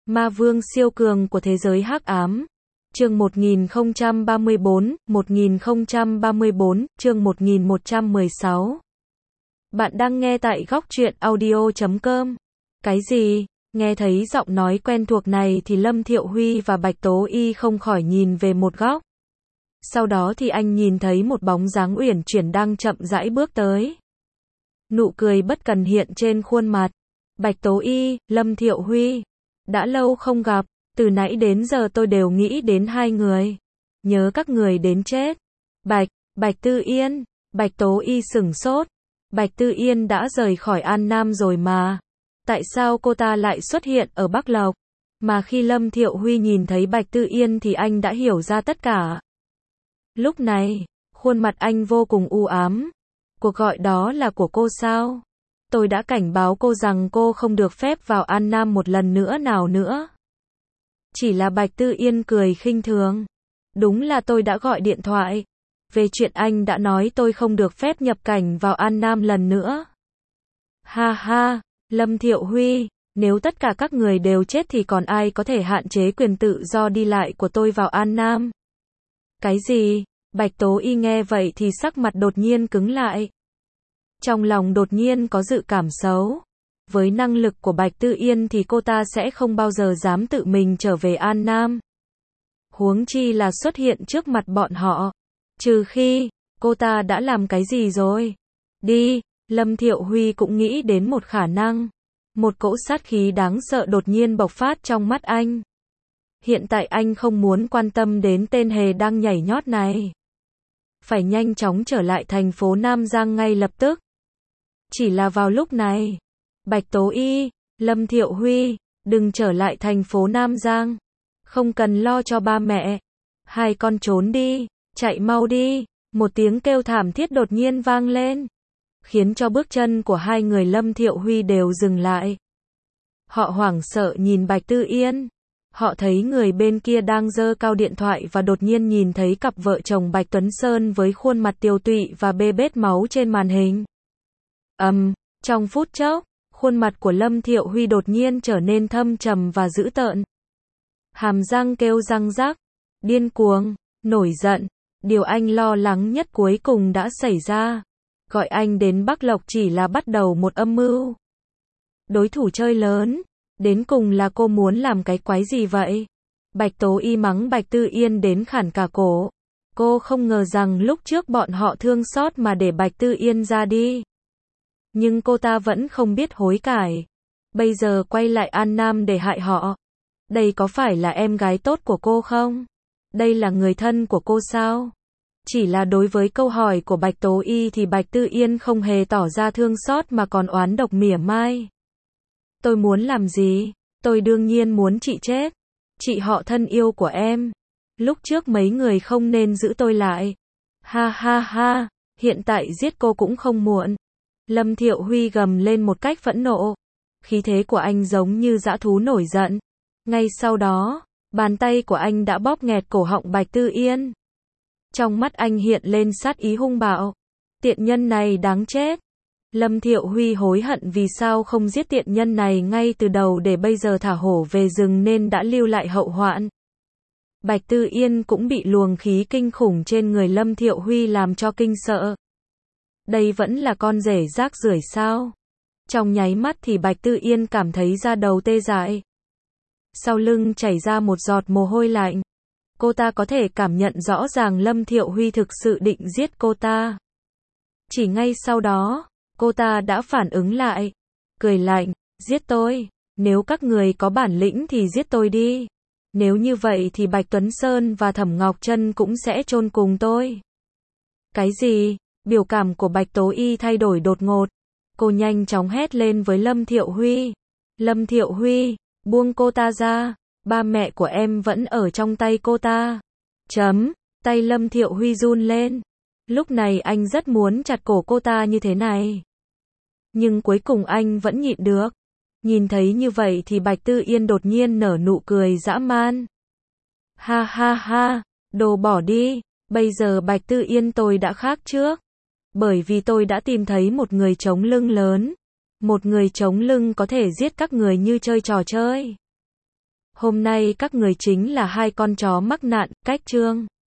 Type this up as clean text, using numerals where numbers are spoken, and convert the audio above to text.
Ma vương siêu cường của thế giới hắc ám. Chương 1034, chương 1116. Bạn đang nghe tại góc truyện audio.com. Cái gì? Nghe thấy giọng nói quen thuộc này thì Lâm Thiệu Huy và Bạch Tố Y không khỏi nhìn về một góc. Sau đó thì anh nhìn thấy một bóng dáng uyển chuyển đang chậm rãi bước tới. Nụ cười bất cần hiện trên khuôn mặt. Bạch Tố Y, Lâm Thiệu Huy. Đã lâu không gặp, từ nãy đến giờ tôi đều nghĩ đến hai người. Nhớ các người đến chết. Bạch Tư Yên. Bạch Tố Y sửng sốt. Bạch Tư Yên đã rời khỏi An Nam rồi mà. Tại sao cô ta lại xuất hiện ở Bắc Lộc? Mà khi Lâm Thiệu Huy nhìn thấy Bạch Tư Yên thì anh đã hiểu ra tất cả. Lúc này, khuôn mặt anh vô cùng u ám. Cuộc gọi đó là của cô sao? Tôi đã cảnh báo cô rằng cô không được phép vào An Nam một lần nữa nào nữa. Chỉ là Bạch Tư Yên cười khinh thường. Đúng là tôi đã gọi điện thoại. Về chuyện anh đã nói tôi không được phép nhập cảnh vào An Nam lần nữa. Ha ha, Lâm Thiệu Huy, nếu tất cả các người đều chết thì còn ai có thể hạn chế quyền tự do đi lại của tôi vào An Nam? Cái gì? Bạch Tố Y nghe vậy thì sắc mặt đột nhiên cứng lại. Trong lòng đột nhiên có dự cảm xấu. Với năng lực của Bạch Tư Yên thì cô ta sẽ không bao giờ dám tự mình trở về An Nam. Huống chi là xuất hiện trước mặt bọn họ. Trừ khi, cô ta đã làm cái gì rồi? Đi, Lâm Thiệu Huy cũng nghĩ đến một khả năng. Một cỗ sát khí đáng sợ đột nhiên bộc phát trong mắt anh. Hiện tại anh không muốn quan tâm đến tên hề đang nhảy nhót này. Phải nhanh chóng trở lại thành phố Nam Giang ngay lập tức. Chỉ là vào lúc này, Bạch Tố Y, Lâm Thiệu Huy, đừng trở lại thành phố Nam Giang. Không cần lo cho ba mẹ. Hai con trốn đi, chạy mau đi. Một tiếng kêu thảm thiết đột nhiên vang lên, khiến cho bước chân của hai người Lâm Thiệu Huy đều dừng lại. Họ hoảng sợ nhìn Bạch Tư Yên. Họ thấy người bên kia đang giơ cao điện thoại và đột nhiên nhìn thấy cặp vợ chồng Bạch Tuấn Sơn với khuôn mặt tiều tụy và bê bết máu trên màn hình. Trong phút chốc, khuôn mặt của Lâm Thiệu Huy đột nhiên trở nên thâm trầm và dữ tợn. Hàm răng kêu răng rắc, điên cuồng, nổi giận. Điều anh lo lắng nhất cuối cùng đã xảy ra. Gọi anh đến Bắc Lộc chỉ là bắt đầu một âm mưu. Đối thủ chơi lớn. Đến cùng là cô muốn làm cái quái gì vậy? Bạch Tố Y mắng Bạch Tư Yên đến khản cả cổ. Cô không ngờ rằng lúc trước bọn họ thương xót mà để Bạch Tư Yên ra đi. Nhưng cô ta vẫn không biết hối cải. Bây giờ quay lại An Nam để hại họ. Đây có phải là em gái tốt của cô không? Đây là người thân của cô sao? Chỉ là đối với câu hỏi của Bạch Tố Y thì Bạch Tư Yên không hề tỏ ra thương xót mà còn oán độc mỉa mai. Tôi muốn làm gì? Tôi đương nhiên muốn chị chết. Chị họ thân yêu của em. Lúc trước mấy người không nên giữ tôi lại. Ha ha ha, hiện tại giết cô cũng không muộn. Lâm Thiệu Huy gầm lên một cách phẫn nộ. Khí thế của anh giống như dã thú nổi giận. Ngay sau đó, bàn tay của anh đã bóp nghẹt cổ họng Bạch Tư Yên. Trong mắt anh hiện lên sát ý hung bạo. Tiện nhân này đáng chết. Lâm Thiệu Huy hối hận vì sao không giết tiện nhân này ngay từ đầu để bây giờ thả hổ về rừng nên đã lưu lại hậu hoạn. Bạch Tư Yên cũng bị luồng khí kinh khủng trên người Lâm Thiệu Huy làm cho kinh sợ. Đây vẫn là con rể rác rưởi sao? Trong nháy mắt thì Bạch Tư Yên cảm thấy da đầu tê dại. Sau lưng chảy ra một giọt mồ hôi lạnh. Cô ta có thể cảm nhận rõ ràng Lâm Thiệu Huy thực sự định giết cô ta. Chỉ ngay sau đó, cô ta đã phản ứng lại. Cười lạnh, giết tôi. Nếu các người có bản lĩnh thì giết tôi đi. Nếu như vậy thì Bạch Tuấn Sơn và Thẩm Ngọc Trân cũng sẽ chôn cùng tôi. Cái gì? Biểu cảm của Bạch Tố Y thay đổi đột ngột. Cô nhanh chóng hét lên với Lâm Thiệu Huy. Lâm Thiệu Huy, buông cô ta ra. Ba mẹ của em vẫn ở trong tay cô ta. Tay Lâm Thiệu Huy run lên. Lúc này anh rất muốn chặt cổ cô ta như thế này. Nhưng cuối cùng anh vẫn nhịn được. Nhìn thấy như vậy thì Bạch Tư Yên đột nhiên nở nụ cười dã man. Ha ha ha, đồ bỏ đi. Bây giờ Bạch Tư Yên tôi đã khác trước. Bởi vì tôi đã tìm thấy một người chống lưng lớn. Một người chống lưng có thể giết các người như chơi trò chơi. Hôm nay các người chính là hai con chó mắc nạn, cách chương.